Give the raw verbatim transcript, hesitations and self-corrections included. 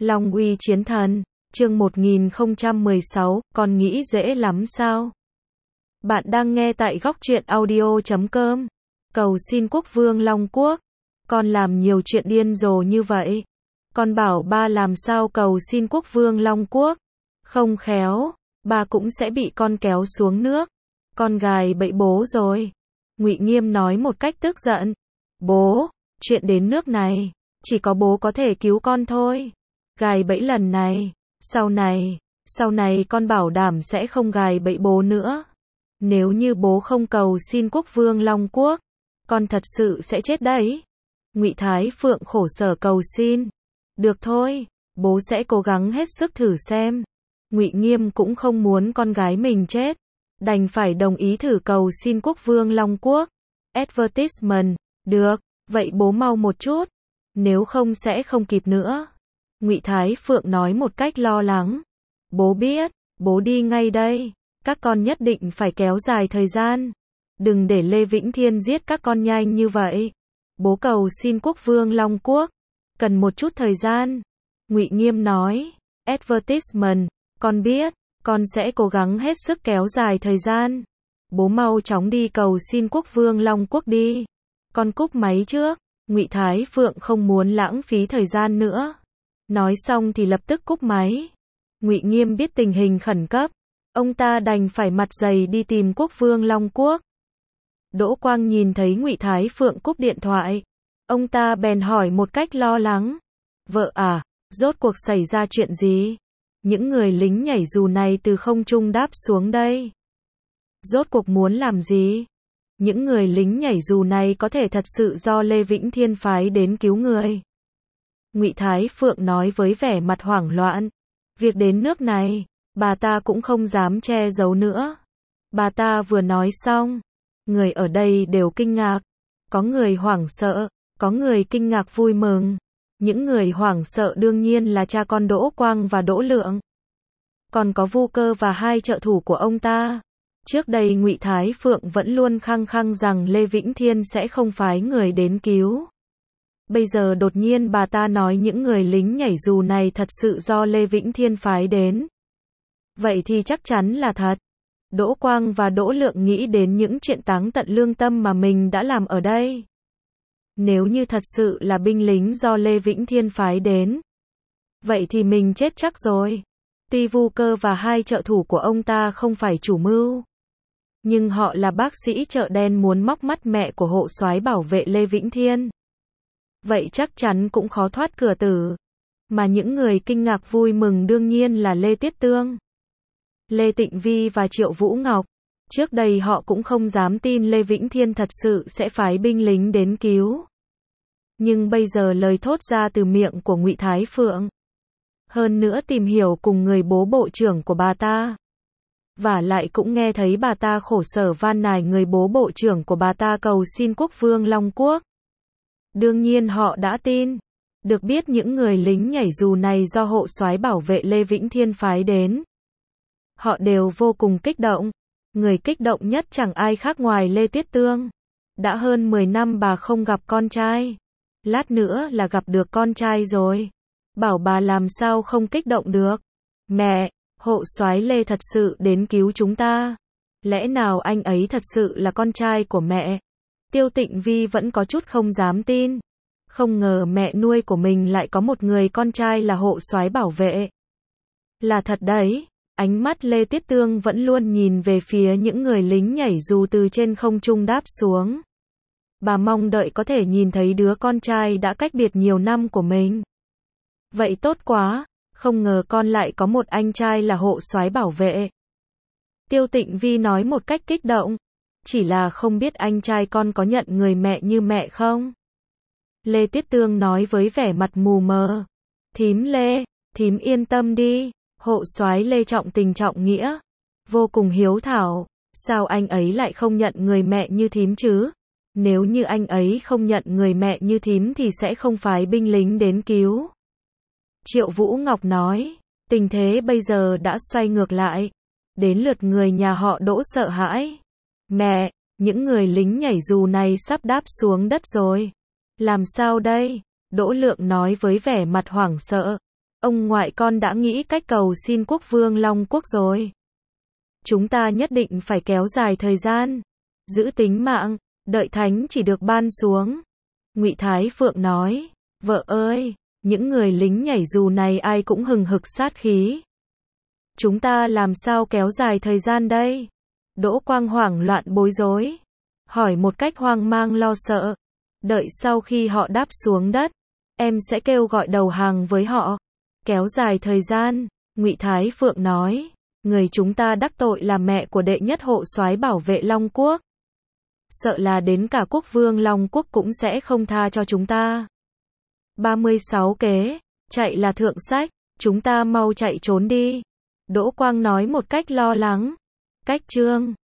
Long uy chiến thần, chương một nghìn không trăm mười sáu, con nghĩ dễ lắm sao? Bạn đang nghe tại góc truyện audio chấm com. Cầu xin quốc vương Long Quốc. Con làm nhiều chuyện điên rồ như vậy. Con bảo ba làm sao cầu xin quốc vương Long Quốc. Không khéo, ba cũng sẽ bị con kéo xuống nước. Con gài bẫy bố rồi. Ngụy Nghiêm nói một cách tức giận. Bố, chuyện đến nước này, chỉ có bố có thể cứu con thôi. Gài bẫy lần này, sau này, sau này con bảo đảm sẽ không gài bẫy bố nữa. Nếu như bố không cầu xin quốc vương Long Quốc, con thật sự sẽ chết đấy. Ngụy Thái Phượng khổ sở cầu xin. Được thôi, bố sẽ cố gắng hết sức thử xem. Ngụy Nghiêm cũng không muốn con gái mình chết, đành phải đồng ý thử cầu xin quốc vương Long Quốc. Advertisement, được, vậy bố mau một chút, nếu không sẽ không kịp nữa. Ngụy Thái Phượng nói một cách lo lắng. Bố biết, bố đi ngay đây, các con nhất định phải kéo dài thời gian. Đừng để Lê Vĩnh Thiên giết các con nhanh như vậy. Bố cầu xin quốc vương Long Quốc, cần một chút thời gian. Ngụy Nghiêm nói. Advertisement, con biết, con sẽ cố gắng hết sức kéo dài thời gian. Bố mau chóng đi cầu xin quốc vương Long Quốc đi. Con cúp máy trước. Ngụy Thái Phượng không muốn lãng phí thời gian nữa. Nói xong thì lập tức cúp máy. Ngụy Nghiêm biết tình hình khẩn cấp, ông ta đành phải mặt dày đi tìm quốc vương Long Quốc. Đỗ Quang nhìn thấy Ngụy Thái Phượng cúp điện thoại, ông ta bèn hỏi một cách lo lắng. Vợ à, rốt cuộc xảy ra chuyện gì? Những người lính nhảy dù này từ không trung đáp xuống đây. Rốt cuộc muốn làm gì? Những người lính nhảy dù này có thể thật sự do Lê Vĩnh Thiên phái đến cứu người. Ngụy Thái Phượng nói với vẻ mặt hoảng loạn. Việc đến nước này, bà ta cũng không dám che giấu nữa. Bà ta vừa nói xong, người ở đây đều kinh ngạc. Có người hoảng sợ, có người kinh ngạc vui mừng. Những người hoảng sợ đương nhiên là cha con Đỗ Quang và Đỗ Lượng. Còn có Vu Cơ và hai trợ thủ của ông ta. Trước đây Ngụy Thái Phượng vẫn luôn khăng khăng rằng Lê Vĩnh Thiên sẽ không phái người đến cứu. Bây giờ đột nhiên bà ta nói những người lính nhảy dù này thật sự do Lê Vĩnh Thiên phái đến. Vậy thì chắc chắn là thật. Đỗ Quang và Đỗ Lượng nghĩ đến những chuyện táng tận lương tâm mà mình đã làm ở đây. Nếu như thật sự là binh lính do Lê Vĩnh Thiên phái đến, vậy thì mình chết chắc rồi. Tuy Vu Cơ và hai trợ thủ của ông ta không phải chủ mưu, nhưng họ là bác sĩ chợ đen muốn móc mắt mẹ của hộ soái bảo vệ Lê Vĩnh Thiên. Vậy chắc chắn cũng khó thoát cửa tử. Mà những người kinh ngạc vui mừng đương nhiên là Lê Tiết Tương, Lê Tịnh Vi và Triệu Vũ Ngọc. Trước đây họ cũng không dám tin Lê Vĩnh Thiên thật sự sẽ phái binh lính đến cứu. Nhưng bây giờ lời thốt ra từ miệng của Ngụy Thái Phượng. Hơn nữa tìm hiểu cùng người bố bộ trưởng của bà ta. Và lại cũng nghe thấy bà ta khổ sở van nài người bố bộ trưởng của bà ta cầu xin quốc vương Long Quốc. Đương nhiên họ đã tin. Được biết những người lính nhảy dù này do hộ soái bảo vệ Lê Vĩnh Thiên phái đến. Họ đều vô cùng kích động. Người kích động nhất chẳng ai khác ngoài Lê Tiết Tương. Đã hơn mười năm bà không gặp con trai. Lát nữa là gặp được con trai rồi. Bảo bà làm sao không kích động được. Mẹ, hộ soái Lê thật sự đến cứu chúng ta. Lẽ nào anh ấy thật sự là con trai của mẹ? Tiêu Tịnh Vi vẫn có chút không dám tin. Không ngờ mẹ nuôi của mình lại có một người con trai là hộ soái bảo vệ. Là thật đấy. Ánh mắt Lê Tiết Tương vẫn luôn nhìn về phía những người lính nhảy dù từ trên không trung đáp xuống. Bà mong đợi có thể nhìn thấy đứa con trai đã cách biệt nhiều năm của mình. Vậy tốt quá, không ngờ con lại có một anh trai là hộ soái bảo vệ. Tiêu Tịnh Vi nói một cách kích động. Chỉ là không biết anh trai con có nhận người mẹ như mẹ không? Lê Tiết Tương nói với vẻ mặt mù mờ. Thím Lê, thím yên tâm đi. Hộ soái Lê trọng tình trọng nghĩa, vô cùng hiếu thảo, sao anh ấy lại không nhận người mẹ như thím chứ? Nếu như anh ấy không nhận người mẹ như thím thì sẽ không phái binh lính đến cứu. Triệu Vũ Ngọc nói, tình thế bây giờ đã xoay ngược lại, đến lượt người nhà họ Đỗ sợ hãi. Mẹ, những người lính nhảy dù này sắp đáp xuống đất rồi. Làm sao đây? Đỗ Lượng nói với vẻ mặt hoảng sợ. Ông ngoại con đã nghĩ cách cầu xin quốc vương Long Quốc rồi. Chúng ta nhất định phải kéo dài thời gian, giữ tính mạng, đợi thánh chỉ được ban xuống. Ngụy Thái Phượng nói, vợ ơi, những người lính nhảy dù này ai cũng hừng hực sát khí. Chúng ta làm sao kéo dài thời gian đây? Đỗ Quang hoảng loạn bối rối, hỏi một cách hoang mang lo sợ. Đợi sau khi họ đáp xuống đất, em sẽ kêu gọi đầu hàng với họ. Kéo dài thời gian, Ngụy Thái Phượng nói, người chúng ta đắc tội là mẹ của đệ nhất hộ soái bảo vệ Long Quốc. Sợ là đến cả quốc vương Long Quốc cũng sẽ không tha cho chúng ta. ba mươi sáu kế, chạy là thượng sách, chúng ta mau chạy trốn đi. Đỗ Quang nói một cách lo lắng. Cách chương